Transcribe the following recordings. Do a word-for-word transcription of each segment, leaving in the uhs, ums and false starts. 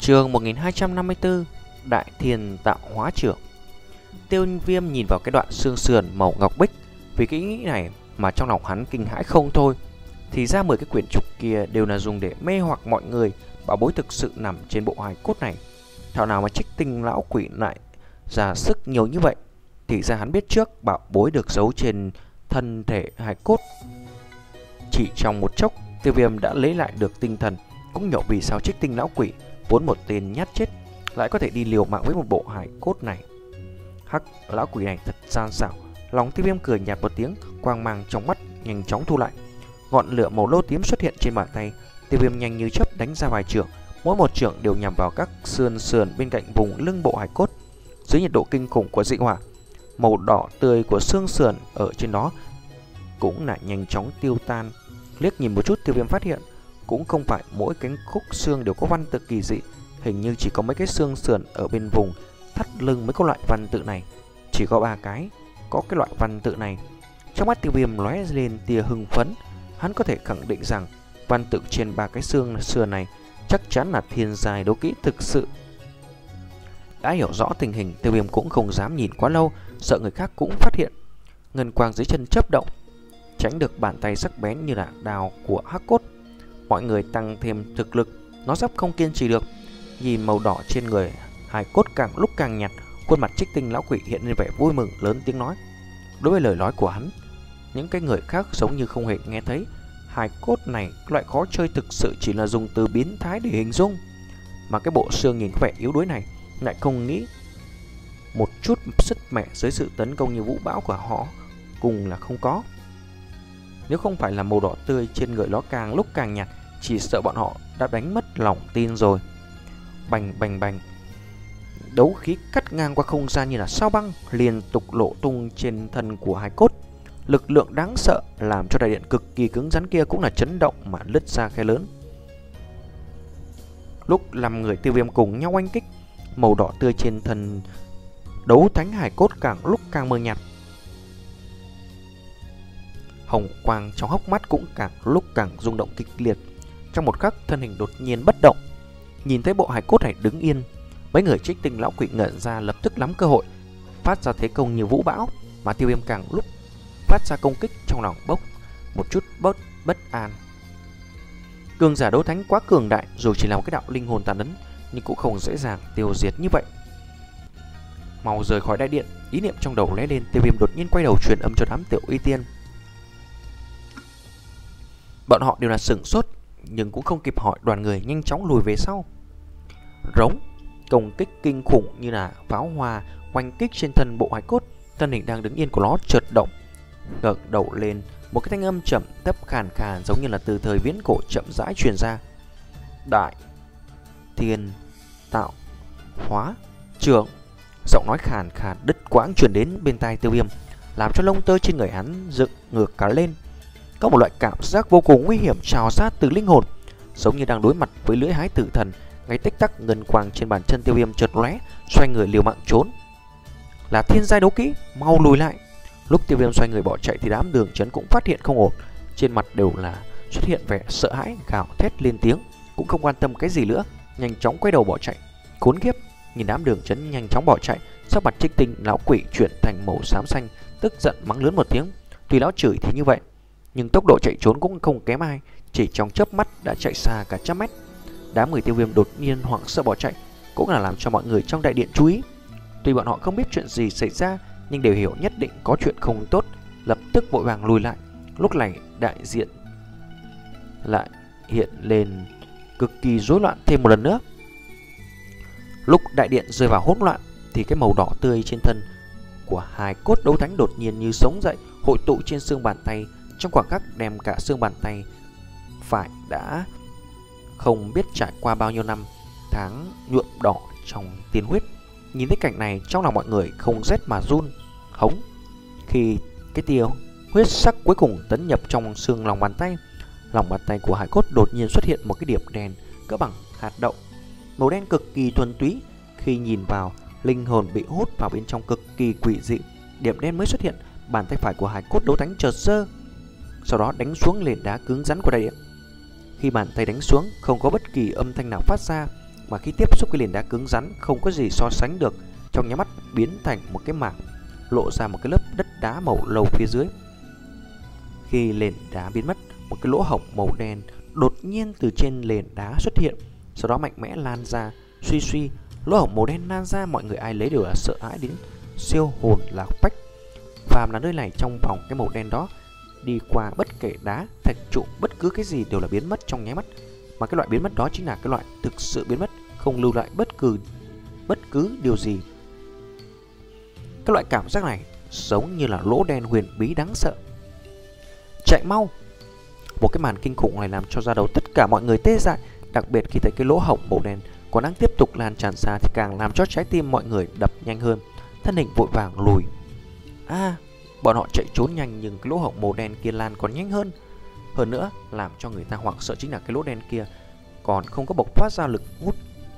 Chương một nghìn hai trăm năm mươi tư, Đại Thiên Tạo Hóa Trưởng. Tiêu Viêm nhìn vào cái đoạn xương sườn màu ngọc bích, vì cái ý nghĩ này mà trong lòng hắn kinh hãi không thôi. Thì ra mười cái quyển trục kia đều là dùng để mê hoặc mọi người, bảo bối thực sự nằm trên bộ hài cốt này. Thảo nào mà Trích Tinh lão quỷ lại ra sức nhiều như vậy. Thì ra hắn biết trước bảo bối được giấu trên thân thể hài cốt. Chỉ trong một chốc, Tiêu Viêm đã lấy lại được tinh thần, cũng hiểu vì sao Trích Tinh lão quỷ vốn một tên nhát chết lại có thể đi liều mạng với một bộ hài cốt này. Hắc, lão quỷ này thật gian xảo. Lòng Tiêu Viêm cười nhạt một tiếng, quang mang trong mắt nhanh chóng thu lại. Ngọn lửa màu lô tím xuất hiện trên bàn tay. Tiêu Viêm nhanh như chớp đánh ra vài chưởng, mỗi một chưởng đều nhằm vào các sườn sườn bên cạnh vùng lưng bộ hài cốt. Dưới nhiệt độ kinh khủng của dị hỏa, màu đỏ tươi của xương sườn ở trên đó cũng lại nhanh chóng tiêu tan. Liếc nhìn một chút, Tiêu Viêm phát hiện cũng không phải mỗi cánh khúc xương đều có văn tự kỳ dị, hình như chỉ có mấy cái xương sườn ở bên vùng thắt lưng mới có loại văn tự này. Chỉ có ba cái có cái loại văn tự này. Trong mắt Tiêu Viêm lóe lên tia hưng phấn, hắn có thể khẳng định rằng văn tự trên ba cái xương sườn này chắc chắn là thiên giai đấu kỹ thực sự. Đã hiểu rõ tình hình, Tiêu Viêm cũng không dám nhìn quá lâu, sợ người khác cũng phát hiện. Ngân quang dưới chân chớp động, tránh được bàn tay sắc bén như là đào của hắc cốt. Mọi người tăng thêm thực lực, nó sắp không kiên trì được. Nhìn màu đỏ trên người hài cốt càng lúc càng nhạt, khuôn mặt Trích Tinh lão quỷ hiện lên vẻ vui mừng, lớn tiếng nói. Đối với lời nói của hắn, những cái người khác giống như không hề nghe thấy. Hài cốt này loại khó chơi thực sự chỉ là dùng từ biến thái để hình dung. Mà cái bộ xương nhìn có vẻ yếu đuối này lại không nghĩ một chút sức mẻ dưới sự tấn công như vũ bão của họ cùng là không có. Nếu không phải là màu đỏ tươi trên người nó càng lúc càng nhạt, chỉ sợ bọn họ đã đánh mất lòng tin rồi. Bành bành bành, đấu khí cắt ngang qua không gian như là sao băng, liên tục lộ tung trên thân của hài cốt. Lực lượng đáng sợ làm cho đại điện cực kỳ cứng rắn kia cũng là chấn động mà lứt ra khe lớn. Lúc năm người Tiêu Viêm cùng nhau oanh kích, màu đỏ tươi trên thân đấu thánh hài cốt càng lúc càng mờ nhạt. Hồng quang trong hốc mắt cũng càng lúc càng rung động kịch liệt. Trong một khắc, thân hình đột nhiên bất động. Nhìn thấy bộ hài cốt này đứng yên, mấy người Trích Tinh lão quỷ ngẩn ra, lập tức nắm cơ hội phát ra thế công như vũ bão. Mà Tiêu Viêm càng lúc phát ra công kích, trong lòng bốc một chút bất bất an. Cường giả đấu thánh quá cường đại, dù chỉ là một cái đạo linh hồn tàn ấn, nhưng cũng không dễ dàng tiêu diệt như vậy. Mau rời khỏi đại điện, ý niệm trong đầu lóe lên, Tiêu Viêm đột nhiên quay đầu truyền âm cho đám tiểu uy tiên. Bọn họ đều là sửng sốt, nhưng cũng không kịp hỏi, đoàn người nhanh chóng lùi về sau. Rống, công kích kinh khủng như là pháo hoa oanh kích trên thân bộ hài cốt. Thân hình đang đứng yên của nó chợt động, ngẩng đầu lên, một cái thanh âm trầm thấp khàn khàn giống như là từ thời viễn cổ chậm rãi truyền ra. Đại Thiên Tạo Hóa Trưởng. Giọng nói khàn khàn đứt quãng truyền đến bên tai Tiêu Viêm, làm cho lông tơ trên người hắn dựng ngược cả lên. Có một loại cảm giác vô cùng nguy hiểm trào sát từ linh hồn, giống như đang đối mặt với lưỡi hái tử thần. Ngay tích tắc, ngân quang trên bàn chân Tiêu Viêm chợt lóe, xoay người liều mạng trốn. Là thiên giai đấu kỹ, mau lùi lại. Lúc Tiêu Viêm xoay người bỏ chạy thì đám Đường Chấn cũng phát hiện không ổn, trên mặt đều là xuất hiện vẻ sợ hãi, gào thét lên tiếng, cũng không quan tâm cái gì nữa, nhanh chóng quay đầu bỏ chạy. Khốn kiếp, nhìn đám Đường Chấn nhanh chóng bỏ chạy, sắc mặt Trích Tinh lão quỷ chuyển thành màu xám xanh, tức giận mắng lớn một tiếng. Tuy lão chửi thì như vậy, nhưng tốc độ chạy trốn cũng không kém ai, chỉ trong chớp mắt đã chạy xa cả trăm mét. Đám người Tiêu Viêm đột nhiên hoảng sợ bỏ chạy, cũng là làm cho mọi người trong đại điện chú ý. Tuy bọn họ không biết chuyện gì xảy ra, nhưng đều hiểu nhất định có chuyện không tốt, lập tức vội vàng lùi lại. Lúc này đại diện lại hiện lên cực kỳ rối loạn thêm một lần nữa. Lúc đại điện rơi vào hỗn loạn thì cái màu đỏ tươi trên thân của hài cốt đấu thánh đột nhiên như sống dậy, hội tụ trên xương bàn tay. Trong khoảng khắc đem cả xương bàn tay phải đã không biết trải qua bao nhiêu năm tháng nhuộm đỏ trong tiên huyết. Nhìn thấy cảnh này, trong lòng mọi người không rét mà run. Hống, khi cái tia huyết sắc cuối cùng tấn nhập trong xương lòng bàn tay, lòng bàn tay của hải cốt đột nhiên xuất hiện một cái điểm đen cỡ bằng hạt đậu, màu đen cực kỳ thuần túy. Khi nhìn vào, linh hồn bị hút vào bên trong cực kỳ quỷ dị. Điểm đen mới xuất hiện, bàn tay phải của hải cốt đấu thánh chợt giơ, sau đó đánh xuống nền đá cứng rắn của đại điện. Khi bàn tay đánh xuống, không có bất kỳ âm thanh nào phát ra, mà khi tiếp xúc với nền đá cứng rắn không có gì so sánh được, trong nháy mắt biến thành một cái mảng, lộ ra một cái lớp đất đá màu nâu phía dưới. Khi nền đá biến mất, một cái lỗ hổng màu đen đột nhiên từ trên nền đá xuất hiện, sau đó mạnh mẽ lan ra. Suy suy, lỗ hổng màu đen lan ra, mọi người ai lấy đều là sợ hãi đến siêu hồn lạc phách. Phàm là nơi này, trong vòng cái màu đen đó đi qua, bất kể đá, thạch trụ, bất cứ cái gì đều là biến mất trong nháy mắt. Mà cái loại biến mất đó chính là cái loại thực sự biến mất, không lưu lại bất cứ bất cứ điều gì. Cái loại cảm giác này giống như là lỗ đen huyền bí đáng sợ. Chạy mau! Một cái màn kinh khủng này làm cho da đầu tất cả mọi người tê dại, đặc biệt khi thấy cái lỗ hổng màu đen còn đang tiếp tục lan tràn xa thì càng làm cho trái tim mọi người đập nhanh hơn, thân hình vội vàng lùi. À, bọn họ chạy trốn nhanh nhưng cái lỗ hổng màu đen kia lan còn nhanh hơn. Hơn nữa, làm cho người ta hoảng sợ chính là cái lỗ đen kia còn không có bộc phát ra lực hút.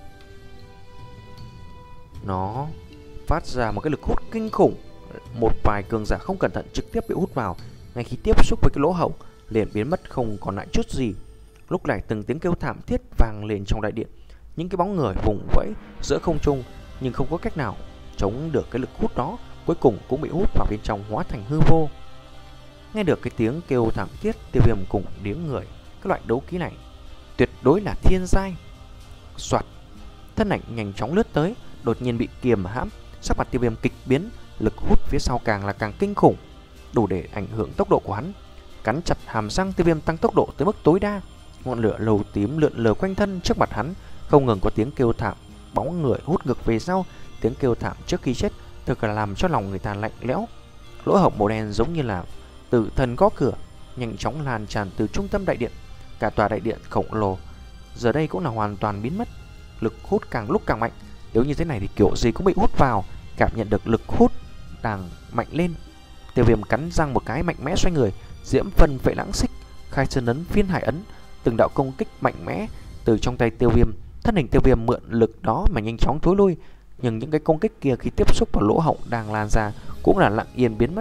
Nó phát ra một cái lực hút kinh khủng. Một vài cường giả không cẩn thận trực tiếp bị hút vào, ngay khi tiếp xúc với cái lỗ hổng liền biến mất không còn lại chút gì. Lúc này từng tiếng kêu thảm thiết vang lên trong đại điện, những cái bóng người vùng vẫy giữa không trung nhưng không có cách nào chống được cái lực hút đó, cuối cùng cũng bị hút vào bên trong, hóa thành hư vô. Nghe được cái tiếng kêu thảm thiết, Tiêu Viêm cùng điếng người. Cái loại đấu khí này tuyệt đối là thiên giai. Soạt, thân ảnh nhanh chóng lướt tới, đột nhiên bị kiềm hãm. Sắc mặt Tiêu Viêm kịch biến, lực hút phía sau càng là càng kinh khủng, đủ để ảnh hưởng tốc độ của hắn. Cắn chặt hàm răng, Tiêu Viêm tăng tốc độ tới mức tối đa. Ngọn lửa lầu tím lượn lờ quanh thân, trước mặt hắn không ngừng có tiếng kêu thảm, bóng người hút ngược về sau. Tiếng kêu thảm trước khi chết thực là làm cho lòng người ta lạnh lẽo. Lỗ hổng màu đen giống như là tử thần gõ cửa, nhanh chóng lan tràn từ trung tâm đại điện. Cả tòa đại điện khổng lồ giờ đây cũng là hoàn toàn biến mất. Lực hút càng lúc càng mạnh, nếu như thế này thì kiểu gì cũng bị hút vào. Cảm nhận được lực hút đang mạnh lên, Tiêu Viêm cắn răng một cái, mạnh mẽ xoay người, diễm phân vệ lãng xích, khai sơn ấn, phiên hải ấn, từng đạo công kích mạnh mẽ từ trong tay Tiêu Viêm. Thân hình Tiêu Viêm mượn lực đó mà nhanh chóng thối lui, nhưng những cái công kích kia khi tiếp xúc vào lỗ hổng đang lan ra cũng là lặng yên biến mất.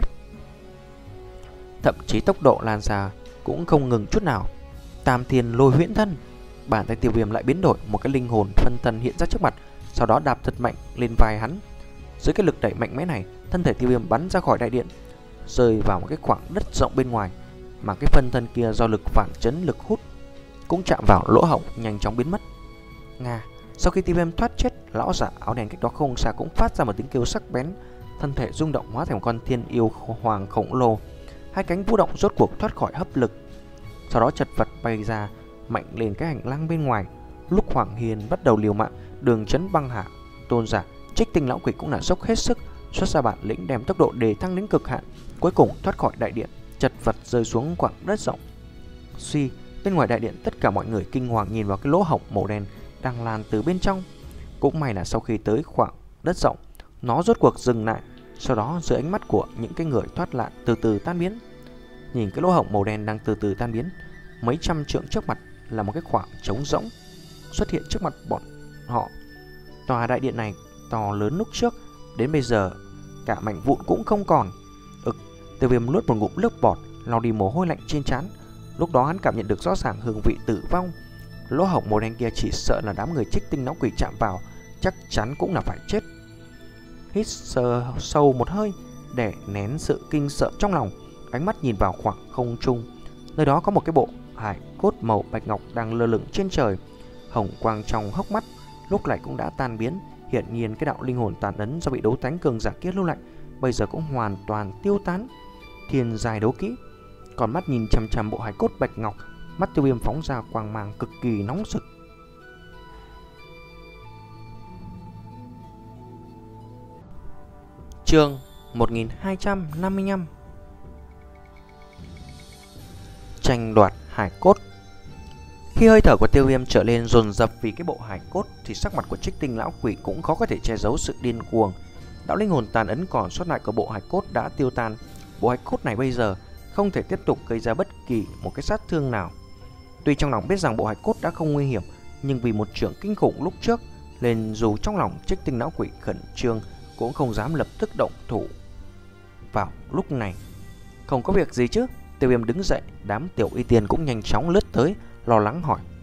Thậm chí tốc độ lan ra cũng không ngừng chút nào. Tam thiên lôi huyễn thân, bàn tay Tiêu Viêm lại biến đổi, một cái linh hồn phân thân hiện ra trước mặt, sau đó đạp thật mạnh lên vai hắn. Dưới cái lực đẩy mạnh mẽ này, thân thể Tiêu Viêm bắn ra khỏi đại điện, rơi vào một cái khoảng đất rộng bên ngoài, mà cái phân thân kia do lực phản chấn, lực hút cũng chạm vào lỗ hổng, nhanh chóng biến mất. Nga, sau khi Tiêu Viêm thoát chết, lão giả áo đen cách đó không xa cũng phát ra một tiếng kêu sắc bén, thân thể rung động hóa thành một con thiên yêu hoàng khổng lồ. Hai cánh vũ động rốt cuộc thoát khỏi hấp lực, sau đó chật vật bay ra mạnh lên cái hành lang bên ngoài. Lúc Hoàng Hiền bắt đầu liều mạng, Đường Chấn Băng Hạ, Tôn giả, Trích Tinh lão quỷ cũng là dốc hết sức xuất ra bản lĩnh, đem tốc độ đề thăng đến cực hạn, cuối cùng thoát khỏi đại điện, chật vật rơi xuống khoảng đất rộng. Suy, bên ngoài đại điện tất cả mọi người kinh hoàng nhìn vào cái lỗ hổng màu đen đang lan từ bên trong. Cũng may là sau khi tới khoảng đất rộng, nó rốt cuộc dừng lại, sau đó dưới ánh mắt của những cái người thoát nạn từ từ tan biến. Nhìn cái lỗ hổng màu đen đang từ từ tan biến, mấy trăm trượng trước mặt là một cái khoảng trống rỗng xuất hiện trước mặt bọn họ. Tòa đại điện này to lớn lúc trước, đến bây giờ cả mảnh vụn cũng không còn. Ực, Tiêu Viêm nuốt một ngụm nước bọt, lau đi mồ hôi lạnh trên trán. Lúc đó hắn cảm nhận được rõ ràng hương vị tử vong. Lỗ hổng màu đen kia chỉ sợ là đám người Trích Tinh lão quỷ chạm vào, chắc chắn cũng là phải chết. Hít sờ sâu một hơi để nén sự kinh sợ trong lòng, ánh mắt nhìn vào khoảng không trung. Nơi đó có một cái bộ hải cốt màu bạch ngọc đang lơ lửng trên trời. Hồng quang trong hốc mắt lúc này cũng đã tan biến. Hiển nhiên cái đạo linh hồn tàn ấn do bị đấu thánh cường giả kia lưu lại bây giờ cũng hoàn toàn tiêu tán. Thiên giai đấu kỹ. Còn mắt nhìn chằm chằm bộ hải cốt bạch ngọc, mắt Tiêu Viêm phóng ra quang mang cực kỳ nóng rực. Chương một nghìn hai trăm năm mươi lăm. Tranh đoạt hải cốt. Khi hơi thở của Tiêu Viêm trở lên dồn dập vì cái bộ hải cốt thì sắc mặt của Trích Tinh lão quỷ cũng khó có thể che giấu sự điên cuồng. Đạo linh hồn tàn ấn còn sót lại của bộ hải cốt đã tiêu tan. Bộ hải cốt này bây giờ không thể tiếp tục gây ra bất kỳ một cái sát thương nào. Tuy trong lòng biết rằng bộ hải cốt đã không nguy hiểm, nhưng vì một trưởng kinh khủng lúc trước nên dù trong lòng Trích Tinh lão quỷ khẩn trương cũng không dám lập tức động thủ. Vào lúc này, không có việc gì chứ? Tiêu Viêm đứng dậy, đám tiểu y tiên cũng nhanh chóng lướt tới, lo lắng hỏi.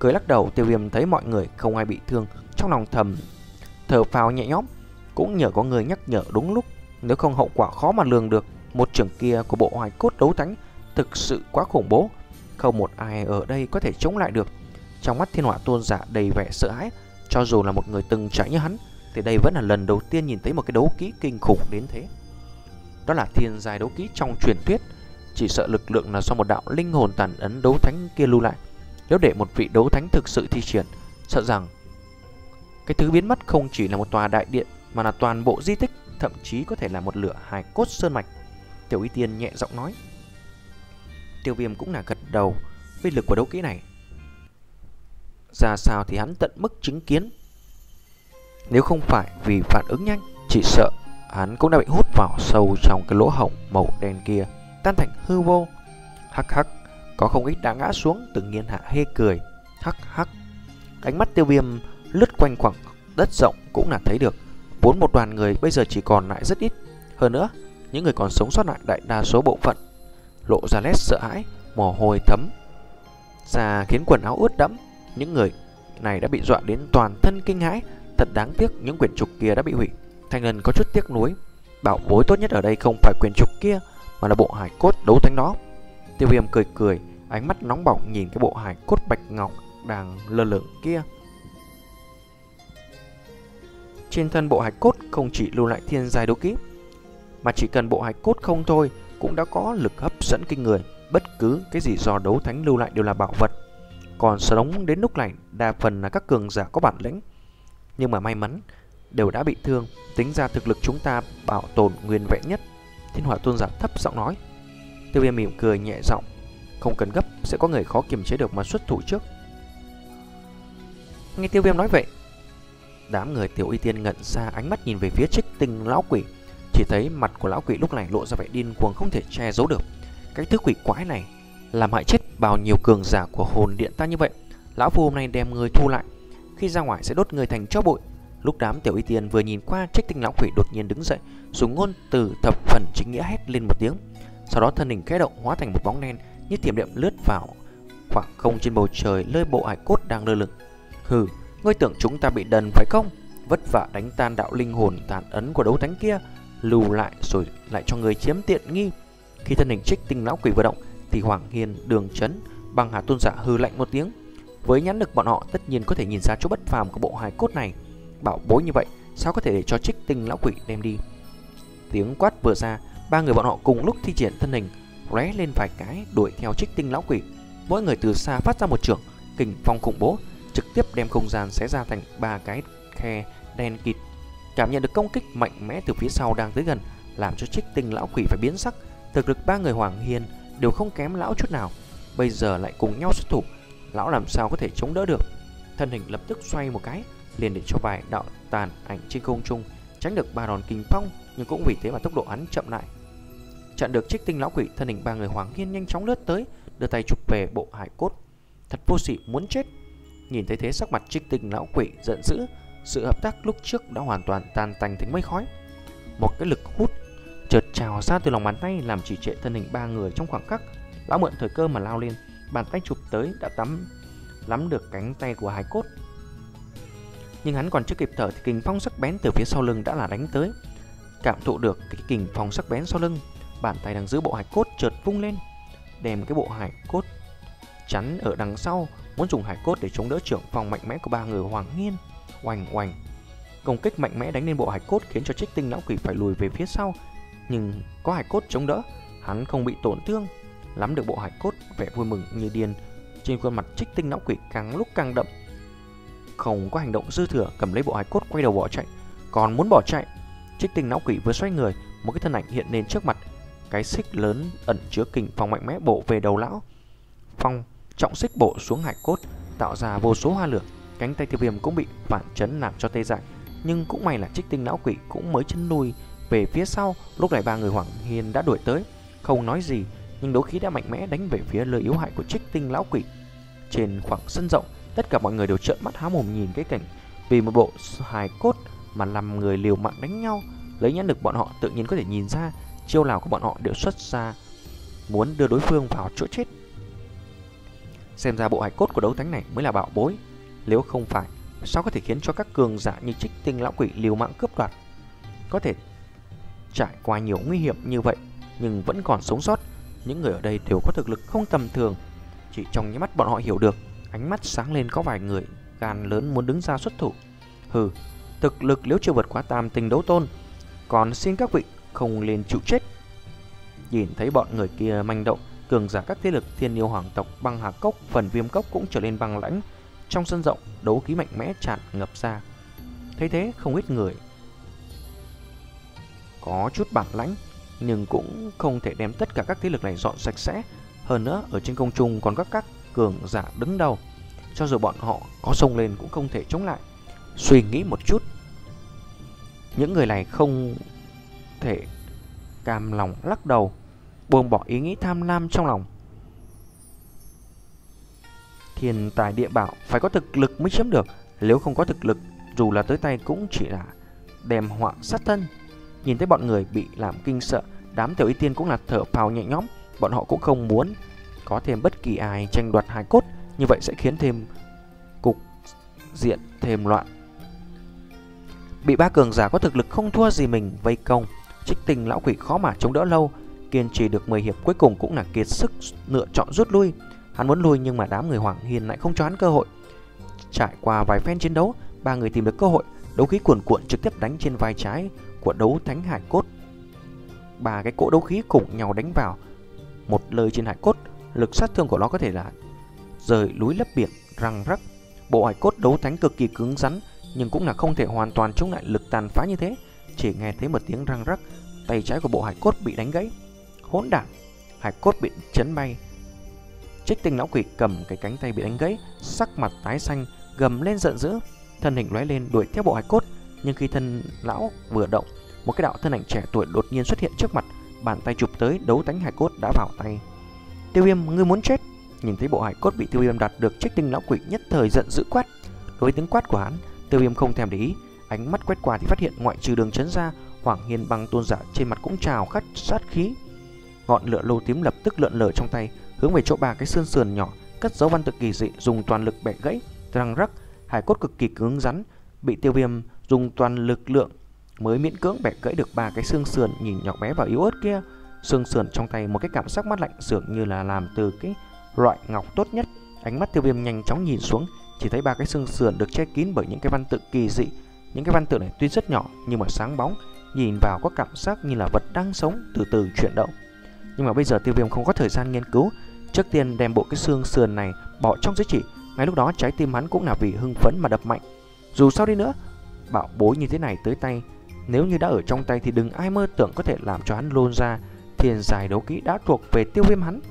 Cười lắc đầu, Tiêu Viêm thấy mọi người không ai bị thương, trong lòng thầm thở phào nhẹ nhõm. Cũng nhờ có người nhắc nhở đúng lúc, nếu không hậu quả khó mà lường được. Một trường kia của bộ hài cốt đấu thánh thực sự quá khủng bố, không một ai ở đây có thể chống lại được. Trong mắt Thiên Hỏa Tôn giả đầy vẻ sợ hãi. Cho dù là một người từng trải như hắn thì đây vẫn là lần đầu tiên nhìn thấy một cái đấu kỹ kinh khủng đến thế. Đó là thiên giai đấu kỹ trong truyền thuyết, chỉ sợ lực lượng là do một đạo linh hồn tàn ấn đấu thánh kia lưu lại. Nếu để một vị đấu thánh thực sự thi triển, sợ rằng cái thứ biến mất không chỉ là một tòa đại điện mà là toàn bộ di tích, thậm chí có thể là một lửa hài cốt sơn mạch. Tiểu Y Tiên nhẹ giọng nói. Tiêu Viêm cũng là gật đầu. Uy lực của đấu kỹ này ra sao thì hắn tận mức chứng kiến. Nếu không phải vì phản ứng nhanh, chỉ sợ hắn cũng đã bị hút vào sâu trong cái lỗ hổng màu đen kia, tan thành hư vô. Hắc hắc, có không ít đã ngã xuống. Tự nhiên hạ hê cười. Hắc hắc. Ánh mắt Tiêu Viêm lướt quanh khoảng đất rộng cũng là thấy được vốn một đoàn người bây giờ chỉ còn lại rất ít. Hơn nữa, những người còn sống sót lại đại đa số bộ phận lộ ra nét sợ hãi, mồ hôi thấm ra khiến quần áo ướt đẫm. Những người này đã bị dọa đến toàn thân kinh hãi. Thật đáng tiếc những quyển trục kia đã bị hủy. Thanh Ngân có chút tiếc nuối. Bảo bối tốt nhất ở đây không phải quyển trục kia, mà là bộ hài cốt đấu thánh đó. Tiêu Viêm cười cười, ánh mắt nóng bỏng nhìn cái bộ hài cốt bạch ngọc đang lơ lửng kia. Trên thân bộ hài cốt không chỉ lưu lại thiên giai đấu kỹ, mà chỉ cần bộ hài cốt không thôi cũng đã có lực hấp dẫn kinh người. Bất cứ cái gì do đấu thánh lưu lại đều là bảo vật. Còn sống đến lúc này đa phần là các cường giả có bản lĩnh, nhưng mà may mắn đều đã bị thương. Tính ra thực lực chúng ta bảo tồn nguyên vẹn nhất. Thiên Hỏa Tôn giả thấp giọng nói. Tiêu Viêm mỉm cười nhẹ giọng. Không cần gấp, sẽ có người khó kiềm chế được mà xuất thủ trước. Nghe Tiêu Viêm nói vậy, đám người Tiểu Y Tiên ngẩn ra, ánh mắt nhìn về phía Trích Tinh lão quỷ. Chỉ thấy mặt của lão quỷ lúc này lộ ra vẻ điên cuồng không thể che giấu được. Cái thứ quỷ quái này làm hại chết bao nhiêu cường giả của hồn điện ta như vậy. Lão phu hôm nay đem người thu lại, khi ra ngoài sẽ đốt người thành tro bụi. Lúc đám Tiểu Y Tiên vừa nhìn qua, Trích Tinh lão quỷ đột nhiên đứng dậy, dùng ngôn từ thập phần chính nghĩa hét lên một tiếng. Sau đó thân hình khẽ động, hóa thành một bóng đen như thiểm điện lướt vào khoảng không trên bầu trời, nơi bộ hài cốt đang lơ lửng. Hừ, ngươi tưởng chúng ta bị đần phải không? Vất vả đánh tan đạo linh hồn tàn ấn của đấu thánh kia, lưu lại rồi lại cho người chiếm tiện nghi. Khi thân hình Trích Tinh lão quỷ vừa động thì Hoàng Hiên, Đường Chấn, Băng Hà Tôn giả hừ lạnh một tiếng. Với nhãn lực bọn họ tất nhiên có thể nhìn ra chỗ bất phàm của bộ hài cốt này. Bảo bối như vậy sao có thể để cho Trích Tinh lão quỷ đem đi? Tiếng quát vừa ra, ba người bọn họ cùng lúc thi triển thân hình, lóe lên vài cái đuổi theo Trích Tinh lão quỷ. Mỗi người từ xa phát ra một chưởng, kình phong khủng bố, trực tiếp đem không gian xé ra thành ba cái khe đen kịt. Cảm nhận được công kích mạnh mẽ từ phía sau đang tới gần, làm cho Trích Tinh lão quỷ phải biến sắc. Thực lực ba người Hoàng Hiên đều không kém lão chút nào, bây giờ lại cùng nhau xuất thủ, lão làm sao có thể chống đỡ được? Thân hình lập tức xoay một cái, liền để cho vài đạo tàn ảnh trên không trung tránh được ba đòn kình phong, nhưng cũng vì thế mà tốc độ hắn chậm lại. Chặn được Trích Tinh lão quỷ, thân hình ba người Hoàng Hiên nhanh chóng lướt tới, đưa tay chụp về bộ hài cốt. Thật vô sỉ, muốn chết! Nhìn thấy thế, sắc mặt Trích Tinh lão quỷ giận dữ, sự hợp tác lúc trước đã hoàn toàn tan tành thành mây khói. Một cái lực hút chợt trào ra từ lòng bàn tay làm trì trệ thân hình ba người trong khoảng khắc. Lão mượn thời cơ mà lao lên, bàn tay chụp tới đã tắm nắm được cánh tay của hài cốt. Nhưng hắn còn chưa kịp thở thì kình phong sắc bén từ phía sau lưng đã là đánh tới. Cảm thụ được cái kình phong sắc bén sau lưng, bàn tay đang giữ bộ hài cốt chợt vung lên, đem cái bộ hài cốt chắn ở đằng sau, muốn dùng hài cốt để chống đỡ trưởng phong mạnh mẽ của ba người Hoàng Hiên. Oanh oanh, công kích mạnh mẽ đánh lên bộ hài cốt khiến cho Trích Tinh lão quỷ phải lùi về phía sau, nhưng có hài cốt chống đỡ, hắn không bị tổn thương. Nắm được bộ hài cốt, vẻ vui mừng như điên trên khuôn mặt Trích Tinh lão quỷ càng lúc càng đậm. Không có hành động dư thừa, cầm lấy bộ hài cốt quay đầu bỏ chạy. Còn muốn bỏ chạy, Trích Tinh lão quỷ vừa xoay người, một cái thân ảnh hiện lên trước mặt. Cái xích lớn ẩn chứa kình phong mạnh mẽ bổ về đầu lão. Phong trọng xích bổ xuống hài cốt, tạo ra vô số hoa lửa. Cánh tay Tiêu Viêm cũng bị phản chấn làm cho tê dại, nhưng cũng may là Trích Tinh lão quỷ cũng mới chân lùi về phía sau. Lúc này ba người Hoàng Hiên đã đuổi tới, không nói gì, nhưng đấu khí đã mạnh mẽ đánh về phía lời yếu hại của Trích Tinh lão quỷ. Trên khoảng sân rộng, tất cả mọi người đều trợn mắt há mồm nhìn cái cảnh vì một bộ hài cốt mà làm người liều mạng đánh nhau. Lấy nhãn lực bọn họ tự nhiên có thể nhìn ra chiêu nào của bọn họ đều xuất ra muốn đưa đối phương vào chỗ chết. Xem ra bộ hài cốt của đấu thánh này mới là bảo bối. Nếu không phải, sao có thể khiến cho các cường giả như Trích Tinh lão quỷ liều mạng cướp đoạt? Có thể trải qua nhiều nguy hiểm như vậy nhưng vẫn còn sống sót. Những người ở đây đều có thực lực không tầm thường. Chỉ trong nháy mắt bọn họ hiểu được. Ánh mắt sáng lên, có vài người gan lớn muốn đứng ra xuất thủ. Hừ, thực lực nếu chưa vượt quá tam tinh đấu tôn, còn xin các vị không lên chịu chết. Nhìn thấy bọn người kia manh động, cường giả các thế lực Thiên Yêu Hoàng tộc, Băng Hà Cốc, Phần Viêm Cốc cũng trở nên băng lãnh. Trong sân rộng, đấu khí mạnh mẽ tràn ngập ra. Thấy thế, không ít người có chút bản lãnh, nhưng cũng không thể đem tất cả các thế lực này dọn sạch sẽ. Hơn nữa, ở trên không trung còn có các cường giả đứng đầu, cho dù bọn họ có xông lên cũng không thể chống lại. Suy nghĩ một chút, những người này không thể cam lòng lắc đầu, buông bỏ ý nghĩ tham lam trong lòng. Thiên tài địa bảo phải có thực lực mới chiếm được, nếu không có thực lực, dù là tới tay cũng chỉ là đem họa sát thân. Nhìn thấy bọn người bị làm kinh sợ, đám tiểu y tiên cũng là thở phào nhẹ nhõm. Bọn họ cũng không muốn có thêm bất kỳ ai tranh đoạt hài cốt, như vậy sẽ khiến thêm cục diện thêm loạn. Bị ba cường giả có thực lực không thua gì mình vây công, Trích Tinh lão quỷ khó mà chống đỡ lâu, kiên trì được mười hiệp cuối cùng cũng là kiệt sức lựa chọn rút lui. Hắn muốn lui nhưng mà đám người Hoàng Hiên lại không cho hắn cơ hội. Trải qua vài phen chiến đấu, ba người tìm được cơ hội, đấu khí cuồn cuộn trực tiếp đánh trên vai trái của đấu thánh hải cốt. Ba cái cỗ đấu khí cùng nhau đánh vào một lời trên hải cốt, lực sát thương của nó có thể là rời núi lấp biển, răng rắc. Bộ hải cốt đấu thánh cực kỳ cứng rắn, nhưng cũng là không thể hoàn toàn chống lại lực tàn phá như thế. Chỉ nghe thấy một tiếng răng rắc, tay trái của bộ hải cốt bị đánh gãy. Hỗn đản, hải cốt bị chấn bay. Trích Tinh lão quỷ cầm cái cánh tay bị đánh gãy, sắc mặt tái xanh, gầm lên giận dữ, thân hình lóe lên đuổi theo bộ hải cốt. Nhưng khi thân lão vừa động, một cái đạo thân ảnh trẻ tuổi đột nhiên xuất hiện trước mặt, bàn tay chụp tới, đấu thánh hải cốt đã vào tay. Tiêu Viêm, ngươi muốn chết? Nhìn thấy bộ hải cốt bị Tiêu Viêm đạt được, Trích Tinh lão quỷ nhất thời giận dữ quát. Đối với tiếng quát của hắn, Tiêu Viêm không thèm để ý, ánh mắt quét qua thì phát hiện ngoại trừ Đường Chấn ra, Hoàng Hiên Băng tôn giả trên mặt cũng trào khát sát khí. Ngọn lửa lô tím lập tức lượn lờ trong tay, hướng về chỗ ba cái xương sườn nhỏ, cất dấu văn tự kỳ dị, dùng toàn lực bẻ gãy. Răng rắc, hải cốt cực kỳ cứng rắn, bị Tiêu Viêm dùng toàn lực lượng mới miễn cưỡng bẻ gãy được ba cái xương sườn nhìn nhỏ bé và yếu ớt kia. Xương sườn trong tay một cái cảm giác mát lạnh, dường như là làm từ cái loại ngọc tốt nhất. Ánh mắt Tiêu Viêm nhanh chóng nhìn xuống, chỉ thấy ba cái xương sườn được che kín bởi những cái văn tự kỳ dị. Những cái văn tự này tuy rất nhỏ nhưng mà sáng bóng, nhìn vào có cảm giác như là vật đang sống từ từ chuyển động. Nhưng mà bây giờ Tiêu Viêm không có thời gian nghiên cứu, trước tiên đem bộ cái xương sườn này bỏ trong giới chỉ. Ngay lúc đó trái tim hắn cũng là vì hưng phấn mà đập mạnh. Dù sao đi nữa, bảo bối như thế này tới tay, nếu như đã ở trong tay thì đừng ai mơ tưởng có thể làm cho hắn lôn ra. Thiên giải đấu kỹ đã thuộc về Tiêu Viêm hắn.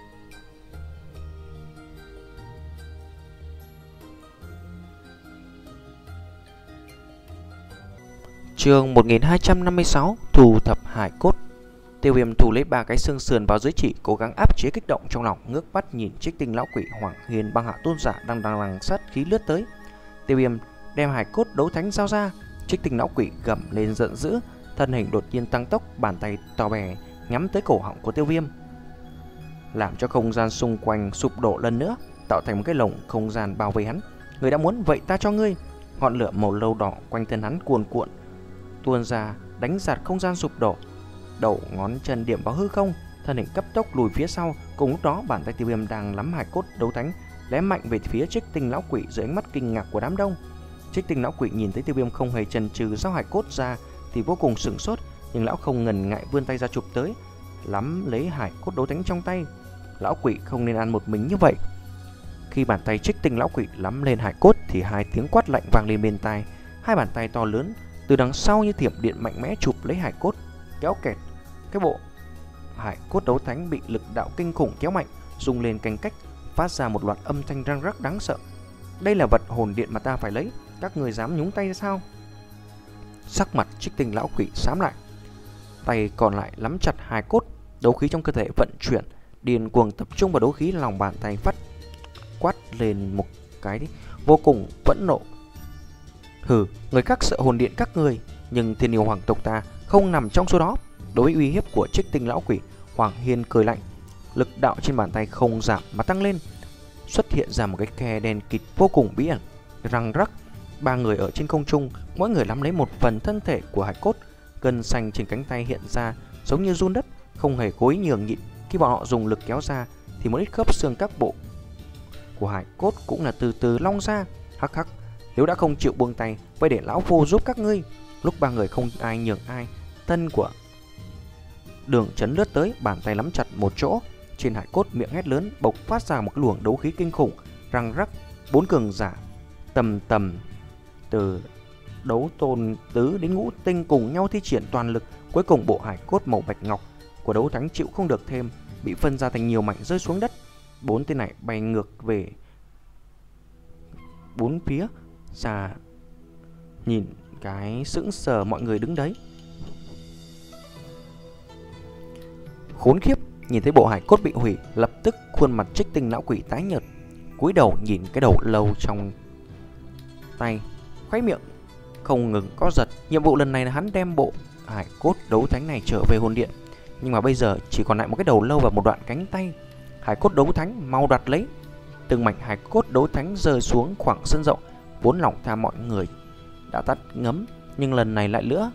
Chương một nghìn hai trăm năm mươi sáu, thu thập hải cốt. Tiêu Viêm thu lấy ba cái xương sườn vào dưới chỉ, cố gắng áp chế kích động trong lòng, ngước mắt nhìn Trích Tinh lão quỷ, Hoàng Hiên, Băng Hạ tôn giả đang đang đằng sát khí lướt tới. Tiêu Viêm đem hải cốt đấu thánh giao ra, Trích Tinh lão quỷ gầm lên giận dữ, thân hình đột nhiên tăng tốc, bàn tay to bè nhắm tới cổ họng của Tiêu Viêm, làm cho không gian xung quanh sụp đổ lần nữa, tạo thành một cái lồng không gian bao vây hắn. Người đã muốn vậy ta cho ngươi. Ngọn lửa màu nâu đỏ quanh thân hắn cuồn cuộn tuôn ra, đánh giạt không gian sụp đổ. Đầu ngón chân điểm vào hư không, thân hình cấp tốc lùi phía sau. Cùng lúc đó, bàn tay Tiêu Viêm đang nắm hải cốt đấu thánh lém mạnh về phía Trích Tinh lão quỷ dưới ánh mắt kinh ngạc của đám đông. Trích Tinh lão quỷ nhìn thấy Tiêu Viêm không hề chần chừ giao hải cốt ra thì vô cùng sửng sốt, nhưng lão không ngần ngại vươn tay ra chụp tới, nắm lấy hải cốt đấu thánh trong tay. Lão quỷ không nên ăn một mình như vậy. Khi bàn tay Trích Tinh lão quỷ nắm lên hải cốt thì hai tiếng quát lạnh vang lên bên tai. Hai bàn tay to lớn từ đằng sau như thiểm điện mạnh mẽ chụp lấy hải cốt, kéo kẹt. Cái bộ hải cốt đấu thánh bị lực đạo kinh khủng kéo mạnh, rung lên canh cách, phát ra một loạt âm thanh răng rắc đáng sợ. Đây là vật hồn điện mà ta phải lấy, các người dám nhúng tay sao? Sắc mặt Trích Tinh lão quỷ xám lại, tay còn lại nắm chặt hải cốt, đấu khí trong cơ thể vận chuyển, điên cuồng tập trung vào đấu khí, lòng bàn tay phát quát lên một cái vô cùng phẫn nộ. Hừ, người khác sợ hồn điện các người, nhưng Thiên Yêu Hoàng tộc ta không nằm trong số đó. Đối với uy hiếp của Trích Tinh lão quỷ, Hoàng Hiên cười lạnh, lực đạo trên bàn tay không giảm mà tăng lên. xuất hiện ra một cái khe đen kịt vô cùng bí ẩn. Răng rắc, ba người ở trên không trung, mỗi người nắm lấy một phần thân thể của hải cốt. Gân xanh trên cánh tay hiện ra giống như run đất, không hề cố ý nhường nhịn. Khi bọn họ dùng lực kéo ra thì một ít khớp xương các bộ của hải cốt cũng là từ từ long ra. Hắc hắc, nếu đã không chịu buông tay, vậy để lão phu giúp các ngươi. Lúc ba người không ai nhường ai, thân của Đường Chấn lướt tới, bàn tay nắm chặt một chỗ. Trên hải cốt miệng hét lớn, bộc phát ra một luồng đấu khí kinh khủng. Răng rắc, bốn cường giả tầm tầm từ đấu tôn tứ đến ngũ tinh cùng nhau thi triển toàn lực. Cuối cùng bộ hải cốt màu bạch ngọc của đấu thánh chịu không được thêm, bị phân ra thành nhiều mảnh rơi xuống đất. Bốn tên này bay ngược về bốn phía xa, nhìn cái sững sờ mọi người đứng đấy. Khốn khiếp, nhìn thấy bộ hải cốt bị hủy, lập tức khuôn mặt Trích Tinh lão quỷ tái nhợt, cúi đầu nhìn cái đầu lâu trong tay, khóe miệng không ngừng có giật. Nhiệm vụ lần này là hắn đem bộ hải cốt đấu thánh này trở về hồn điện, nhưng mà bây giờ chỉ còn lại một cái đầu lâu và một đoạn cánh tay. Hải cốt đấu thánh, mau đoạt lấy! Từng mảnh hải cốt đấu thánh rơi xuống khoảng sân rộng. Vốn lòng tham mọi người đã tắt ngấm, nhưng lần này lại nữa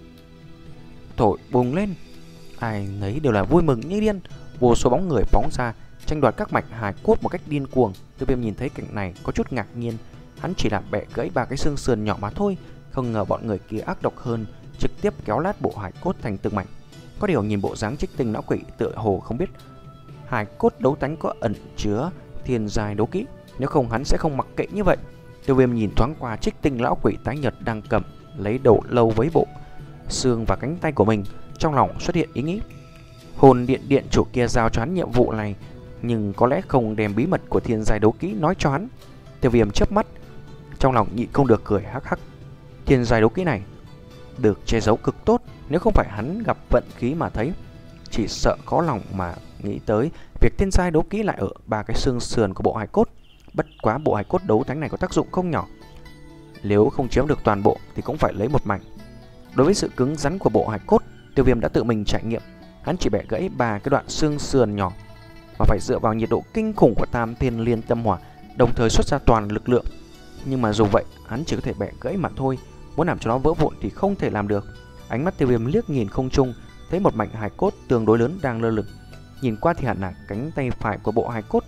thổi bùng lên. Ai nấy đều là vui mừng như điên. Vô số bóng người phóng ra tranh đoạt các mảnh hài cốt một cách điên cuồng. Tiêu Viêm nhìn thấy cảnh này có chút ngạc nhiên. Hắn chỉ là bẻ gãy ba cái xương sườn nhỏ mà thôi, không ngờ bọn người kia ác độc hơn, trực tiếp kéo lát bộ hài cốt thành từng mảnh. Có điều nhìn bộ dáng Trích Tinh lão quỷ tựa hồ không biết hài cốt đấu thánh có ẩn chứa thiên giai đấu kỹ, nếu không hắn sẽ không mặc kệ như vậy. Tiêu Viêm nhìn thoáng qua Trích Tinh lão quỷ tái nhợt đang cầm lấy đầu lâu với bộ xương và cánh tay của mình, trong lòng xuất hiện ý nghĩ. Hồn điện điện chủ kia giao cho hắn nhiệm vụ này, nhưng có lẽ không đem bí mật của thiên giai đấu kỹ nói cho hắn. Tiêu Viêm chớp mắt, trong lòng nhịn không được cười hắc hắc. Thiên giai đấu kỹ này được che giấu cực tốt, nếu không phải hắn gặp vận khí mà thấy, chỉ sợ khó lòng mà nghĩ tới việc thiên giai đấu kỹ lại ở ba cái xương sườn của bộ hài cốt. Bất quá bộ hài cốt đấu thánh này có tác dụng không nhỏ, nếu không chiếm được toàn bộ thì cũng phải lấy một mảnh. Đối với sự cứng rắn của bộ hài cốt, Tiêu Viêm đã tự mình trải nghiệm. Hắn chỉ bẻ gãy ba cái đoạn xương sườn nhỏ, mà phải dựa vào nhiệt độ kinh khủng của Tam Thiên Liên Tâm Hỏa, đồng thời xuất ra toàn lực lượng. Nhưng mà dù vậy, hắn chỉ có thể bẻ gãy mà thôi, muốn làm cho nó vỡ vụn thì không thể làm được. Ánh mắt Tiêu Viêm liếc nhìn không trung, thấy một mảnh hài cốt tương đối lớn đang lơ lửng. Nhìn qua thì hẳn là cánh tay phải của bộ hài cốt.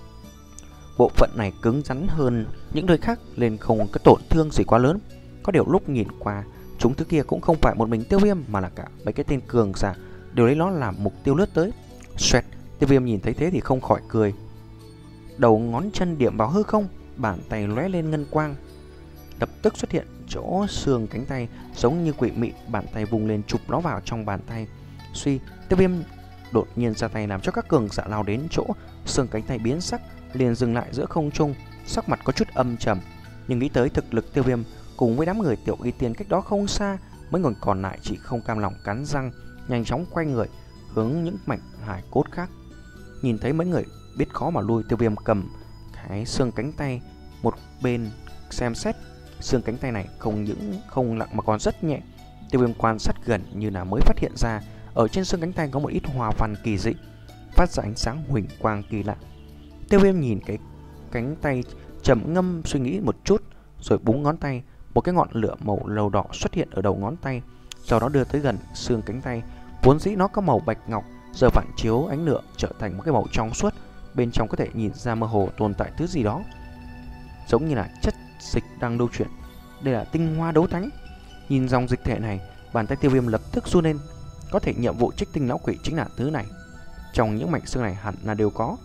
Bộ phận này cứng rắn hơn những nơi khác nên không có tổn thương gì quá lớn. Có điều lúc nhìn qua, chúng thứ kia cũng không phải một mình Tiêu Viêm, mà là cả mấy cái tên cường giả đều lấy nó làm mục tiêu lướt tới. Xoẹt, Tiêu Viêm nhìn thấy thế thì không khỏi cười. Đầu ngón chân điểm vào hư không, bàn tay lóe lên ngân quang, lập tức xuất hiện chỗ xương cánh tay, giống như quỷ mị. Bàn tay vùng lên chụp nó vào trong bàn tay. Suy, Tiêu Viêm đột nhiên ra tay làm cho các cường giả lao đến chỗ xương cánh tay biến sắc, liền dừng lại giữa không trung, sắc mặt có chút âm trầm. Nhưng nghĩ tới thực lực Tiêu Viêm cùng với đám người Tiểu Y Tiên cách đó không xa, mấy người còn lại chỉ không cam lòng cắn răng, nhanh chóng quay người hướng những mảnh hài cốt khác. Nhìn thấy mấy người biết khó mà lui, Tiêu Viêm cầm cái xương cánh tay một bên xem xét. Xương cánh tay này không những không nặng mà còn rất nhẹ. Tiêu Viêm quan sát gần như là mới phát hiện ra ở trên xương cánh tay có một ít hoa văn kỳ dị, phát ra ánh sáng huỳnh quang kỳ lạ. Tiêu Viêm nhìn cái cánh tay trầm ngâm suy nghĩ một chút, rồi búng ngón tay, một cái ngọn lửa màu nâu đỏ xuất hiện ở đầu ngón tay, sau đó đưa tới gần xương cánh tay. Vốn dĩ nó có màu bạch ngọc, giờ phản chiếu ánh lửa trở thành một cái màu trong suốt, bên trong có thể nhìn ra mơ hồ tồn tại thứ gì đó, giống như là chất dịch đang lưu chuyển. Đây là tinh hoa đấu thánh. Nhìn dòng dịch thể này, bàn tay Tiêu Viêm lập tức run lên. Có thể nhiệm vụ Trích Tinh lão quỷ chính là thứ này, trong những mảnh xương này hẳn là đều có.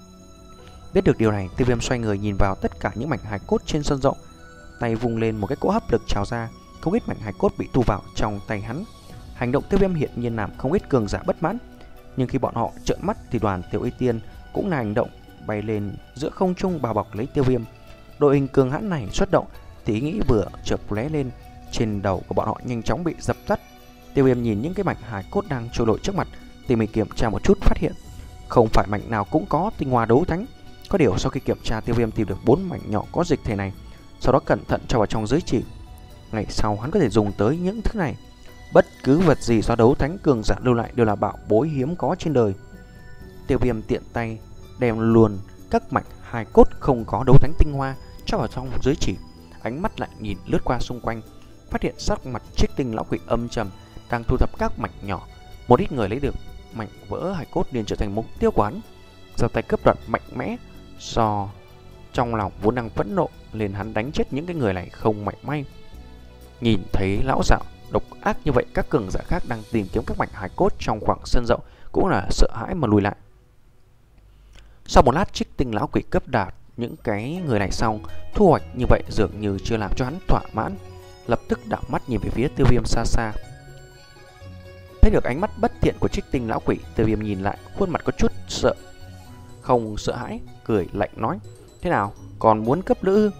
Biết được điều này, Tiêu Viêm xoay người nhìn vào tất cả những mảnh hài cốt trên sân rộng, tay vung lên một cái cỗ hấp lực trào ra, không ít mảnh hài cốt bị thu vào trong tay hắn. Hành động Tiêu Viêm hiện nhiên làm không ít cường giả bất mãn, nhưng khi bọn họ trợn mắt thì đoàn Tiểu Y Tiên cũng là hành động, bay lên giữa không trung bao bọc lấy Tiêu Viêm. Đội hình cường hãn này xuất động thì ý nghĩ vừa chợt lóe lên trên đầu của bọn họ nhanh chóng bị dập tắt. Tiêu Viêm nhìn những cái mảnh hài cốt đang trôi nổi trước mặt, thì mình kiểm tra một chút phát hiện không phải mảnh nào cũng có tinh hoa đấu thánh. Có điều sau khi kiểm tra, Tiêu Viêm tìm được bốn mảnh nhỏ có dịch thể này, sau đó cẩn thận cho vào trong giới chỉ. Ngày sau hắn có thể dùng tới những thứ này. Bất cứ vật gì do đấu thánh cường giả lưu lại đều là bảo bối hiếm có trên đời. Tiêu Viêm tiện tay đem luôn các mảnh hài cốt không có đấu thánh tinh hoa cho vào trong giới chỉ. Ánh mắt lại nhìn lướt qua xung quanh, phát hiện sắc mặt Trích Tinh lão quỷ âm trầm, đang thu thập các mảnh nhỏ. Một ít người lấy được mảnh vỡ hài cốt liền trở thành mục tiêu của hắn, ra tay cướp đoạt mạnh mẽ. Do trong lòng vốn đang phẫn nộ, liền hắn đánh chết những cái người này không mảy may. Nhìn thấy lão giả độc ác như vậy, các cường giả khác đang tìm kiếm các mảnh hài cốt trong khoảng sân rộng cũng là sợ hãi mà lùi lại. Sau một lát, Trích Tinh lão quỷ cướp đoạt những cái người này xong, thu hoạch như vậy dường như chưa làm cho hắn thỏa mãn, lập tức đảo mắt nhìn về phía Tiêu Viêm xa xa. Thấy được ánh mắt bất thiện của Trích Tinh lão quỷ, Tiêu Viêm nhìn lại, khuôn mặt có chút sợ, không sợ hãi, cười lạnh nói: thế nào, còn muốn cấp lữ?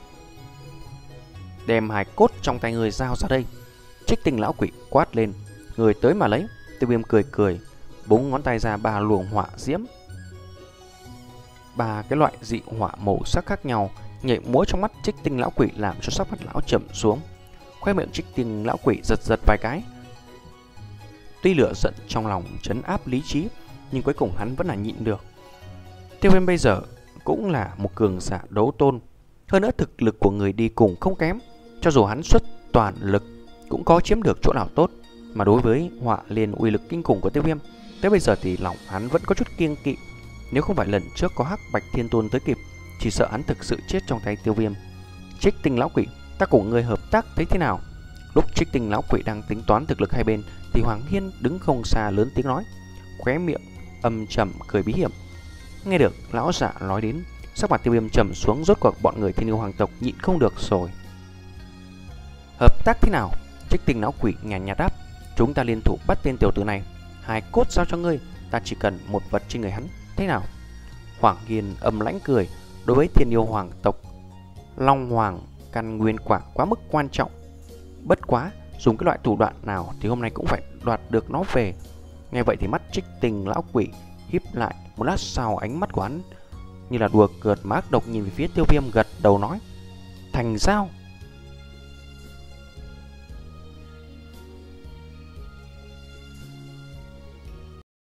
Đem hài cốt trong tay người giao ra đây. Trích Tinh lão quỷ quát lên: người tới mà lấy. Tiêu Viêm cười cười, búng ngón tay ra ba luồng hỏa diễm, ba cái loại dị hỏa màu sắc khác nhau nhảy múa trong mắt Trích Tinh lão quỷ, làm cho sắc mặt lão trầm xuống. Khoe miệng Trích Tinh lão quỷ giật giật vài cái. Tuy lửa giận trong lòng trấn áp lý trí, nhưng cuối cùng hắn vẫn là nhịn được. Tiêu Viêm bây giờ cũng là một cường giả đấu tôn, hơn nữa thực lực của người đi cùng không kém. Cho dù hắn xuất toàn lực cũng có chiếm được chỗ nào tốt. Mà đối với hỏa liên uy lực kinh khủng của Tiêu Viêm, tới bây giờ thì lòng hắn vẫn có chút kiêng kỵ. Nếu không phải lần trước có Hắc Bạch Thiên Tôn tới kịp, chỉ sợ hắn thực sự chết trong tay Tiêu Viêm. Trích Tinh lão quỷ, ta cùng người hợp tác thấy thế nào? Lúc Trích Tinh lão quỷ đang tính toán thực lực hai bên, thì Hoàng Hiên đứng không xa lớn tiếng nói, khóe miệng âm trầm cười bí hiểm. Nghe được lão giả nói đến, sắc mặt Tiêu Viêm trầm xuống, rốt cuộc bọn người Thiên Yêu Hoàng tộc nhịn không được rồi. Hợp tác thế nào? Trích Tinh lão quỷ nhàn nhạt đáp, chúng ta liên thủ bắt tên tiểu tử này, hài cốt giao cho ngươi, ta chỉ cần một vật trên người hắn, thế nào? Hoàng Hiên âm lãnh cười, đối với Thiên Yêu Hoàng tộc, Long Hoàng căn nguyên quả quá mức quan trọng. Bất quá, dùng cái loại thủ đoạn nào thì hôm nay cũng phải đoạt được nó về. Nghe vậy thì mắt Trích Tinh lão quỷ híp lại, một lát sau ánh mắt của hắn như là đùa cợt mà ác độc nhìn về phía Tiêu Viêm, gật đầu nói: thành giao.